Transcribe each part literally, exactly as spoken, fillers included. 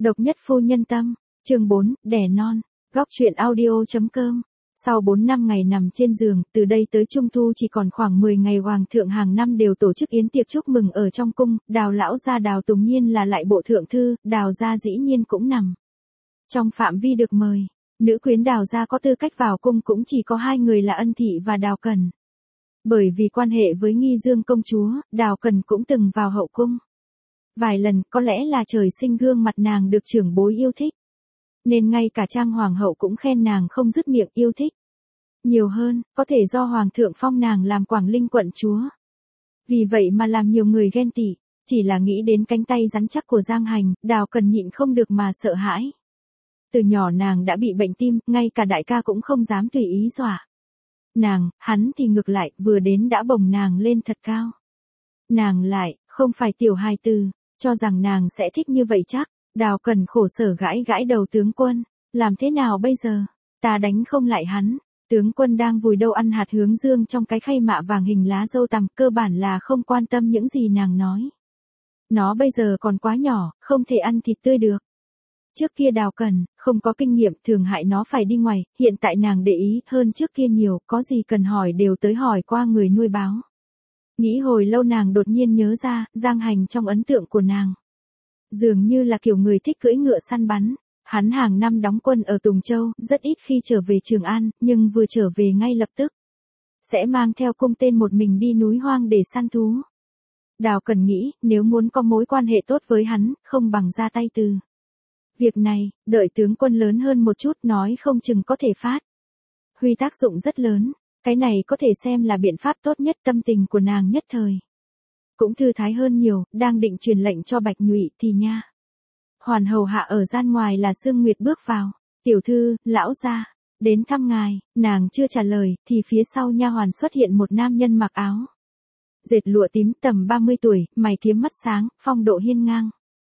Độc nhất phu nhân tâm, chương bốn, đẻ non, góc truyện audio chấm com. Sau bốn năm ngày nằm trên giường, từ đây tới Trung Thu chỉ còn khoảng mười ngày, Hoàng thượng hàng năm đều tổ chức yến tiệc chúc mừng ở trong cung, Đào lão gia Đào Tùng Nhiên là lại bộ thượng thư, Đào gia dĩ nhiên cũng nằm trong phạm vi được mời. Nữ quyến Đào gia có tư cách vào cung cũng chỉ có hai người là Ân Thị và Đào Cần. Bởi vì quan hệ với Nghi Dương công chúa, Đào Cần cũng từng vào hậu cung vài lần, có lẽ là trời sinh gương mặt nàng được trưởng bối yêu thích, nên ngay cả Trang hoàng hậu cũng khen nàng không dứt miệng, yêu thích nhiều hơn, có thể do hoàng thượng phong nàng làm Quảng Linh quận chúa. Vì vậy mà làm nhiều người ghen tị, chỉ là nghĩ đến cánh tay rắn chắc của Giang Hành, Đào Cần nhịn không được mà sợ hãi. Từ nhỏ nàng đã bị bệnh tim, ngay cả đại ca cũng không dám tùy ý dọa nàng, hắn thì ngược lại, vừa đến đã bồng nàng lên thật cao. Nàng lại, không phải tiểu hài tử, cho rằng nàng sẽ thích như vậy chắc. Đào Cần khổ sở gãi gãi đầu, tướng quân, làm thế nào bây giờ, ta đánh không lại hắn. Tướng quân đang vùi đầu ăn hạt hướng dương trong cái khay mạ vàng hình lá dâu tằm, cơ bản là không quan tâm những gì nàng nói. Nó bây giờ còn quá nhỏ, không thể ăn thịt tươi được. Trước kia Đào Cần không có kinh nghiệm, thường hại nó phải đi ngoài, hiện tại nàng để ý hơn trước kia nhiều, có gì cần hỏi đều tới hỏi qua người nuôi báo. Nghĩ hồi lâu nàng đột nhiên nhớ ra, Giang Hành trong ấn tượng của nàng dường như là kiểu người thích cưỡi ngựa săn bắn. Hắn hàng năm đóng quân ở Tùng Châu, rất ít khi trở về Trường An, nhưng vừa trở về ngay lập tức sẽ mang theo cung tên một mình đi núi hoang để săn thú. Đào Cần nghĩ, nếu muốn có mối quan hệ tốt với hắn, không bằng ra tay từ việc này, đợi tướng quân lớn hơn một chút nói không chừng có thể phát huy tác dụng rất lớn. Cái này có thể xem là biện pháp tốt nhất. Tâm tình của nàng nhất thời cũng thư thái hơn nhiều, đang định truyền lệnh cho Bạch Nhụy thì nha hoàn hầu hạ ở gian ngoài là Sương Nguyệt bước vào. Tiểu thư, lão gia đến thăm ngài. Nàng chưa trả lời thì phía sau nha hoàn xuất hiện một nam nhân mặc áo dệt lụa tím, tầm ba mươi tuổi, mày kiếm mắt sáng, phong độ hiên ngang.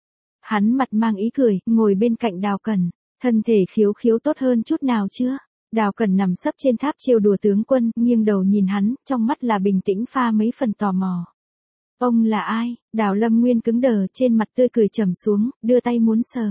Hắn mặt mang ý cười, ngồi bên cạnh Đào Cần. Thân thể khiếu khiếu tốt hơn chút nào chưa? Đào Cần nằm sấp trên tháp trêu đùa tướng quân, nghiêng đầu nhìn hắn, trong mắt là bình tĩnh pha mấy phần tò mò. Ông là ai? Đào Lâm Nguyên cứng đờ, trên mặt tươi cười trầm xuống, đưa tay muốn sờ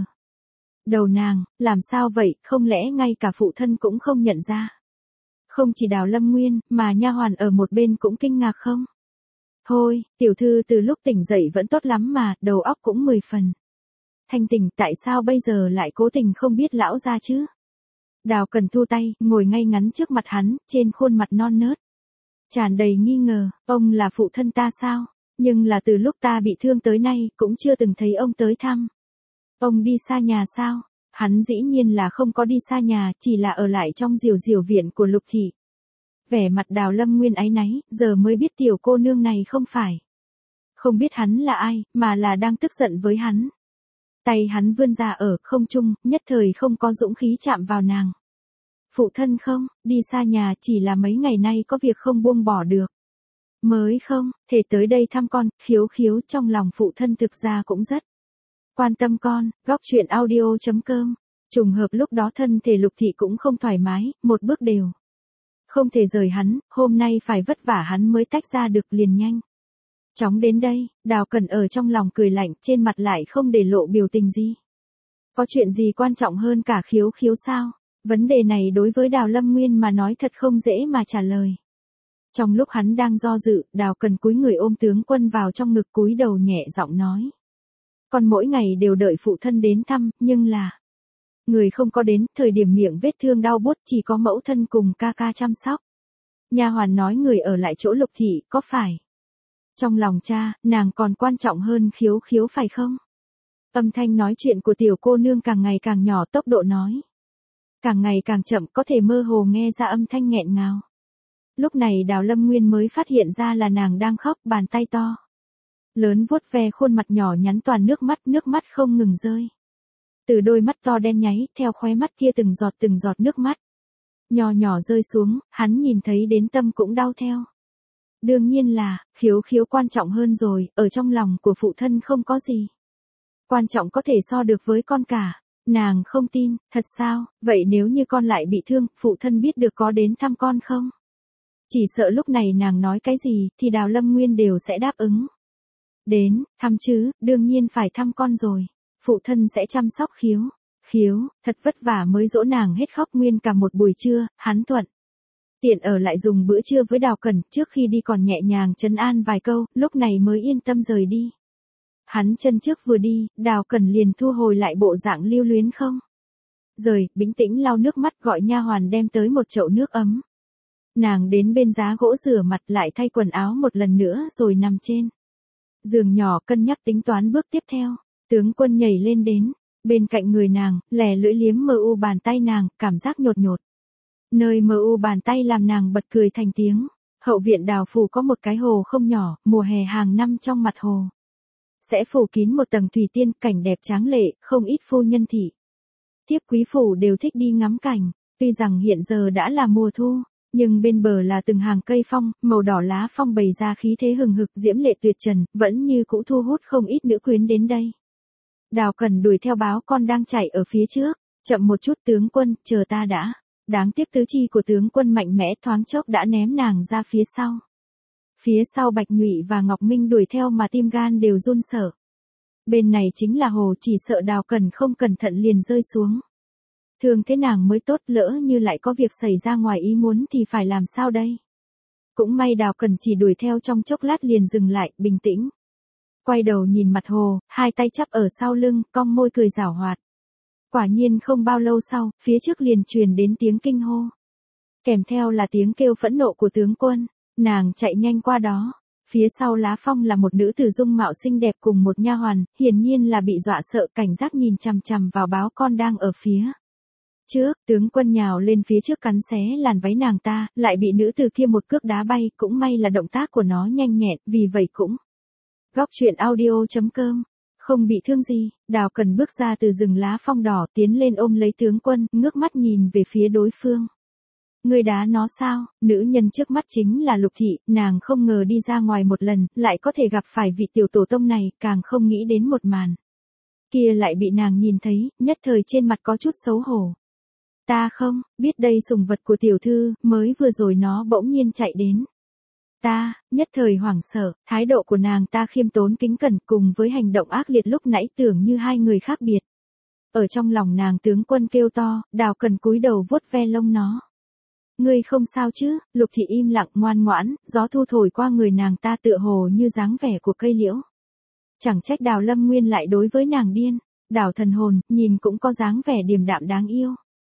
đầu nàng. Làm sao vậy, không lẽ ngay cả phụ thân cũng không nhận ra? Không chỉ Đào Lâm Nguyên, mà nha hoàn ở một bên cũng kinh ngạc không? Thôi, tiểu thư từ lúc tỉnh dậy vẫn tốt lắm mà, đầu óc cũng mười phần thanh tỉnh, tại sao bây giờ lại cố tình không biết lão gia chứ? Đào Cần thu tay, ngồi ngay ngắn trước mặt hắn, trên khuôn mặt non nớt tràn đầy nghi ngờ. Ông là phụ thân ta sao? Nhưng là từ lúc ta bị thương tới nay, cũng chưa từng thấy ông tới thăm. Ông đi xa nhà sao? Hắn dĩ nhiên là không có đi xa nhà, chỉ là ở lại trong diều diều viện của Lục Thị. Vẻ mặt Đào Lâm Nguyên áy náy, giờ mới biết tiểu cô nương này không phải không biết hắn là ai, mà là đang tức giận với hắn. Tay hắn vươn ra ở không trung, nhất thời không có dũng khí chạm vào nàng. Phụ thân không, đi xa nhà chỉ là mấy ngày nay có việc không buông bỏ được. Mới không, thể tới đây thăm con. Khiếu khiếu trong lòng phụ thân thực ra cũng rất quan tâm con. Góc truyện audio chấm com. Trùng hợp lúc đó thân thể Lục Thị cũng không thoải mái, một bước đều không thể rời hắn, hôm nay phải vất vả hắn mới tách ra được, liền nhanh chóng đến đây. Đào Cần ở trong lòng cười lạnh, trên mặt lại không để lộ biểu tình gì. Có chuyện gì quan trọng hơn cả khiếu khiếu sao? Vấn đề này đối với Đào Lâm Nguyên mà nói thật không dễ mà trả lời. Trong lúc hắn đang do dự, Đào Cần cúi người ôm tướng quân vào trong ngực, cúi đầu nhẹ giọng nói. Con mỗi ngày đều đợi phụ thân đến thăm, nhưng là người không có đến, thời điểm miệng vết thương đau buốt chỉ có mẫu thân cùng ca ca chăm sóc. Nha hoàn nói người ở lại chỗ Lục Thị, có phải trong lòng cha, nàng còn quan trọng hơn khiếu khiếu phải không? Âm thanh nói chuyện của tiểu cô nương càng ngày càng nhỏ, tốc độ nói càng ngày càng chậm, có thể mơ hồ nghe ra âm thanh nghẹn ngào. Lúc này Đào Lâm Nguyên mới phát hiện ra là nàng đang khóc, bàn tay to lớn vuốt ve khuôn mặt nhỏ nhắn toàn nước mắt, nước mắt không ngừng rơi từ đôi mắt to đen nháy, theo khóe mắt kia từng giọt từng giọt nước mắt nhỏ nhỏ rơi xuống, hắn nhìn thấy đến tâm cũng đau theo. Đương nhiên là, khiếu khiếu quan trọng hơn rồi, ở trong lòng của phụ thân không có gì quan trọng có thể so được với con cả. Nàng không tin, thật sao? Vậy nếu như con lại bị thương, phụ thân biết được có đến thăm con không? Chỉ sợ lúc này nàng nói cái gì, thì Đào Lâm Nguyên đều sẽ đáp ứng. Đến, thăm chứ, đương nhiên phải thăm con rồi. phụ thân sẽ chăm sóc Khiếu. Khiếu, thật vất vả mới dỗ nàng hết khóc nguyên cả một buổi trưa, hắn thuận tiện ở lại dùng bữa trưa với Đào Cẩn, trước khi đi còn nhẹ nhàng trấn an vài câu, lúc này mới yên tâm rời đi. Hắn chân trước vừa đi, Đào Cẩn liền thu hồi lại bộ dạng lưu luyến không rời, bình tĩnh lau nước mắt gọi nha hoàn đem tới một chậu nước ấm. Nàng đến bên giá gỗ rửa mặt lại thay quần áo một lần nữa rồi nằm trên giường nhỏ cân nhắc tính toán bước tiếp theo. Tướng Quân nhảy lên đến bên cạnh người nàng, lè lưỡi liếm mờ u bàn tay nàng, cảm giác nhột nhột. Nơi mờ u bàn tay làm nàng bật cười thành tiếng. Hậu viện Đào phủ có một cái hồ không nhỏ, mùa hè hàng năm trong mặt hồ sẽ phủ kín một tầng thủy tiên, cảnh đẹp tráng lệ, không ít phu nhân thị thiếp quý phủ đều thích đi ngắm cảnh. Tuy rằng hiện giờ đã là mùa thu, nhưng bên bờ là từng hàng cây phong, màu đỏ lá phong bày ra khí thế hừng hực diễm lệ tuyệt trần, vẫn như cũ thu hút không ít nữ quyến đến đây. Đào Cẩn đuổi theo báo con đang chạy ở phía trước, chậm một chút tướng quân, chờ ta đã. Đáng tiếc tứ chi của tướng quân mạnh mẽ thoáng chốc đã ném nàng ra phía sau. Phía sau Bạch Nhụy và Ngọc Minh đuổi theo mà tim gan đều run sợ. Bên này chính là hồ, chỉ sợ Đào Cẩn không cẩn thận liền rơi xuống. Thường thế nàng mới tốt, lỡ như lại có việc xảy ra ngoài ý muốn thì phải làm sao đây? Cũng may Đào Cẩn chỉ đuổi theo trong chốc lát liền dừng lại, bình tĩnh. Quay đầu nhìn mặt hồ, hai tay chắp ở sau lưng, cong môi cười giảo hoạt. Quả nhiên không bao lâu sau, phía trước liền truyền đến tiếng kinh hô. Kèm theo là tiếng kêu phẫn nộ của tướng quân, nàng chạy nhanh qua đó. Phía sau lá phong là một nữ tử dung mạo xinh đẹp cùng một nha hoàn, hiển nhiên là bị dọa sợ, cảnh giác nhìn chằm chằm vào báo con đang ở phía trước. Tướng quân nhào lên phía trước cắn xé làn váy nàng ta, lại bị nữ tử kia một cước đá bay, cũng may là động tác của nó nhanh nhẹn, vì vậy cũng. Góc truyện audio chấm com không bị thương gì. Đào Cẩn bước ra từ rừng lá phong đỏ, tiến lên ôm lấy tướng quân, ngước mắt nhìn về phía đối phương. Người đá nó sao? Nữ nhân trước mắt chính là Lục Thị, nàng không ngờ đi ra ngoài một lần, lại có thể gặp phải vị tiểu tổ tông này, càng không nghĩ đến một màn kia lại bị nàng nhìn thấy, nhất thời trên mặt có chút xấu hổ. Ta không, biết đây sùng vật của tiểu thư, mới vừa rồi nó bỗng nhiên chạy đến. Ta, nhất thời hoảng sợ, thái độ của nàng ta khiêm tốn kính cẩn cùng với hành động ác liệt lúc nãy tưởng như hai người khác biệt. Ở trong lòng nàng tướng quân kêu to, Đào Cẩn cúi đầu vuốt ve lông nó. Ngươi không sao chứ? Lục Thị im lặng ngoan ngoãn, gió thu thổi qua người nàng ta tựa hồ như dáng vẻ của cây liễu. Chẳng trách Đào Lâm Nguyên lại đối với nàng điên. Đào thần hồn, nhìn cũng có dáng vẻ điềm đạm đáng yêu.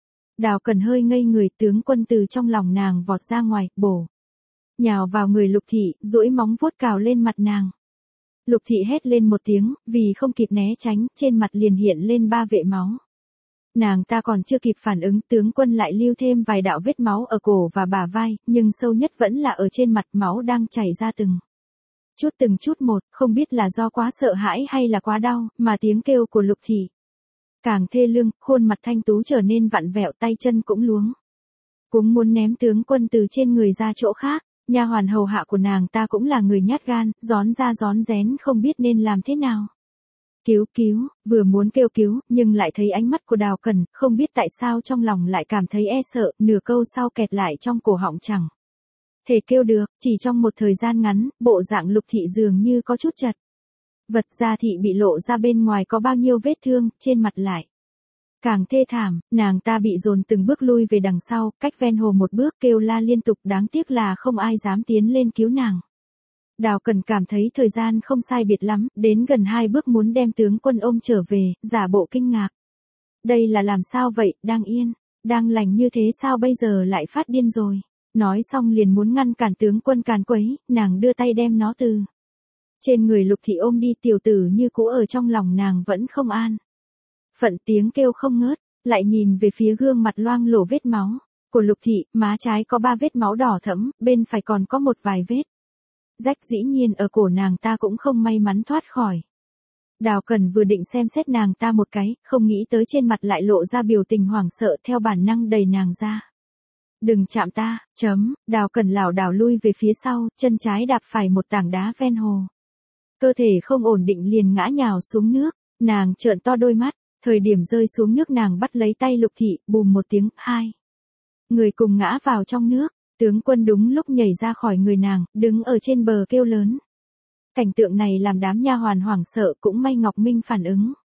Đào Cẩn hơi ngây người, tướng quân từ trong lòng nàng vọt ra ngoài, bổ nhào vào người Lục Thị, duỗi móng vuốt cào lên mặt nàng. Lục Thị hét lên một tiếng, vì không kịp né tránh, trên mặt liền hiện lên ba vệt máu. Nàng ta còn chưa kịp phản ứng, tướng quân lại lưu thêm vài đạo vết máu ở cổ và bả vai, nhưng sâu nhất vẫn là ở trên mặt, máu đang chảy ra từng chút từng chút một, không biết là do quá sợ hãi hay là quá đau, mà tiếng kêu của Lục Thị càng thê lương, khuôn mặt thanh tú trở nên vặn vẹo, tay chân cũng luống cũng muốn ném tướng quân từ trên người ra chỗ khác. Nha hoàn hầu hạ của nàng ta cũng là người nhát gan, rón ra rón rén không biết nên làm thế nào. Cứu cứu, vừa muốn kêu cứu, nhưng lại thấy ánh mắt của Đào Cẩn, không biết tại sao trong lòng lại cảm thấy e sợ, nửa câu sau kẹt lại trong cổ họng chẳng thể kêu được, chỉ trong một thời gian ngắn, bộ dạng Lục Thị dường như có chút chật vật, da thị bị lộ ra bên ngoài có bao nhiêu vết thương, trên mặt lại càng thê thảm, nàng ta bị dồn từng bước lui về đằng sau, cách ven hồ một bước, kêu la liên tục, đáng tiếc là không ai dám tiến lên cứu nàng. Đào Cẩn cảm thấy thời gian không sai biệt lắm, đến gần hai bước muốn đem tướng quân ôm trở về, giả bộ kinh ngạc. Đây là làm sao vậy, đang yên, đang lành như thế sao bây giờ lại phát điên rồi. Nói xong liền muốn ngăn cản tướng quân càn quấy, nàng đưa tay đem nó từ trên người Lục Thị ôm đi, tiểu tử như cũ ở trong lòng nàng vẫn không an phận, tiếng kêu không ngớt, lại nhìn về phía gương mặt loang lổ vết máu của Lục Thị, má trái có ba vết máu đỏ thẫm, bên phải còn có một vài vết rách, dĩ nhiên ở cổ nàng ta cũng không may mắn thoát khỏi. Đào Cẩn vừa định xem xét nàng ta một cái, không nghĩ tới trên mặt lại lộ ra biểu tình hoảng sợ, theo bản năng đẩy nàng ra. Đừng chạm ta, chấm, Đào Cẩn lảo đảo lui về phía sau, chân trái đạp phải một tảng đá ven hồ. Cơ thể không ổn định liền ngã nhào xuống nước, nàng trợn to đôi mắt, thời điểm rơi xuống nước nàng bắt lấy tay Lục Thị, bùm một tiếng, hai người cùng ngã vào trong nước. Tướng quân đúng lúc nhảy ra khỏi người nàng, đứng ở trên bờ kêu lớn. Cảnh tượng này làm đám nha hoàn hoảng sợ, cũng may Ngọc Minh phản ứng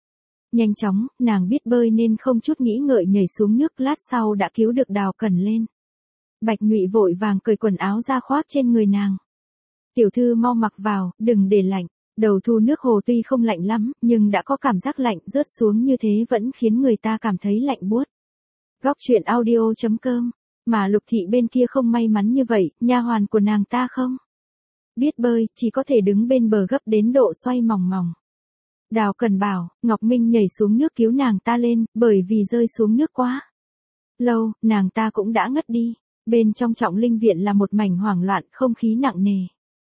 Nhanh chóng, nàng biết bơi nên không chút nghĩ ngợi nhảy xuống nước, lát sau đã cứu được Đào Cẩn lên. Bạch Nhụy vội vàng cởi quần áo ra khoác trên người nàng. Tiểu thư mau mặc vào, đừng để lạnh. Đầu thu nước hồ tuy không lạnh lắm, nhưng đã có cảm giác lạnh, rớt xuống như thế vẫn khiến người ta cảm thấy lạnh buốt. Góc truyện audio chấm com. Mà Lục Thị bên kia không may mắn như vậy, nha hoàn của nàng ta không biết bơi, chỉ có thể đứng bên bờ gấp đến độ xoay mòng mòng. Đào Cẩn bảo, Ngọc Minh nhảy xuống nước cứu nàng ta lên, bởi vì rơi xuống nước quá lâu, nàng ta cũng đã ngất đi. Bên trong Trọng Linh viện là một mảnh hoảng loạn, không khí nặng nề.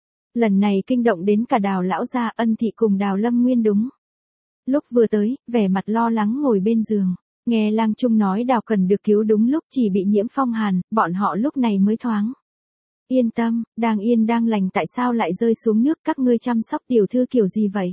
Lần này kinh động đến cả Đào lão gia, Ân thị cùng Đào Lâm Nguyên đúng lúc vừa tới, vẻ mặt lo lắng ngồi bên giường. Nghe Lang Trung nói Đào Cẩn được cứu đúng lúc, chỉ bị nhiễm phong hàn, bọn họ lúc này mới thoáng yên tâm. Đang yên đang lành tại sao lại rơi xuống nước, các ngươi chăm sóc tiểu thư kiểu gì vậy?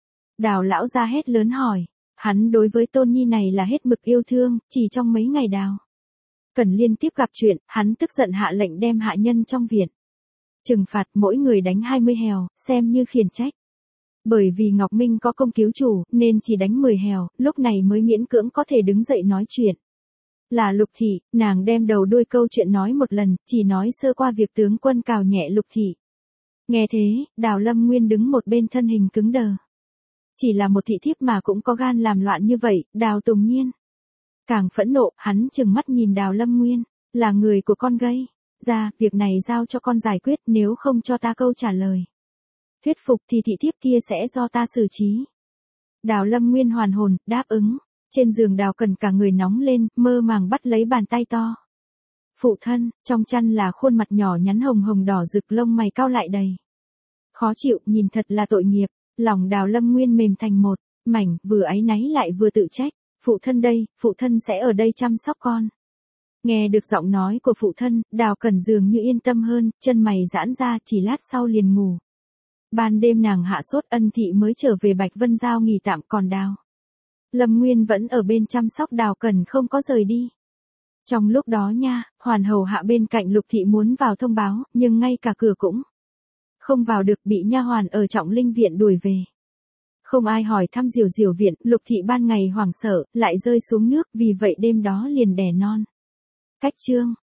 Đào lão gia hét lớn hỏi. Hắn đối với tôn nhi này là hết mực yêu thương, chỉ trong mấy ngày Đào Cẩn liên tiếp gặp chuyện, hắn tức giận hạ lệnh đem hạ nhân trong viện trừng phạt, mỗi người đánh hai mươi hèo, xem như khiển trách. Bởi vì Ngọc Minh có công cứu chủ, nên chỉ đánh mười hèo, lúc này mới miễn cưỡng có thể đứng dậy nói chuyện. Là Lục Thị, nàng đem đầu đuôi câu chuyện nói một lần, chỉ nói sơ qua việc tướng quân cào nhẹ Lục Thị. Nghe thế, Đào Lâm Nguyên đứng một bên thân hình cứng đờ. Chỉ là một thị thiếp mà cũng có gan làm loạn như vậy, Đào Tùng Nhiên càng phẫn nộ, hắn trừng mắt nhìn Đào Lâm Nguyên, là người của con gây ra, việc này giao cho con giải quyết, nếu không cho ta câu trả lời thuyết phục thì thị thiếp kia sẽ do ta xử trí. Đào Lâm Nguyên hoàn hồn, đáp ứng. Trên giường Đào Cẩn cả người nóng lên, mơ màng bắt lấy bàn tay to. Phụ thân, trong chăn là khuôn mặt nhỏ nhắn hồng hồng đỏ rực, lông mày cau lại đầy khó chịu, nhìn thật là tội nghiệp. Lòng Đào Lâm Nguyên mềm thành một mảnh, vừa áy náy lại vừa tự trách. Phụ thân đây, phụ thân sẽ ở đây chăm sóc con. Nghe được giọng nói của phụ thân, Đào Cẩn dường như yên tâm hơn, chân mày giãn ra, chỉ lát sau liền ngủ. Ban đêm nàng hạ sốt, Ân thị mới trở về Bạch Vân Giao nghỉ tạm, còn Đào Lâm Nguyên vẫn ở bên chăm sóc Đào Cẩn không có rời đi. Trong lúc đó nha, hoàn hầu hạ bên cạnh Lục Thị muốn vào thông báo, nhưng ngay cả cửa cũng không vào được, bị nha hoàn ở Trọng Linh viện đuổi về. Không ai hỏi thăm Diều Diều viện, Lục Thị ban ngày hoảng sợ, lại rơi xuống nước, vì vậy đêm đó liền đẻ non. Cách chương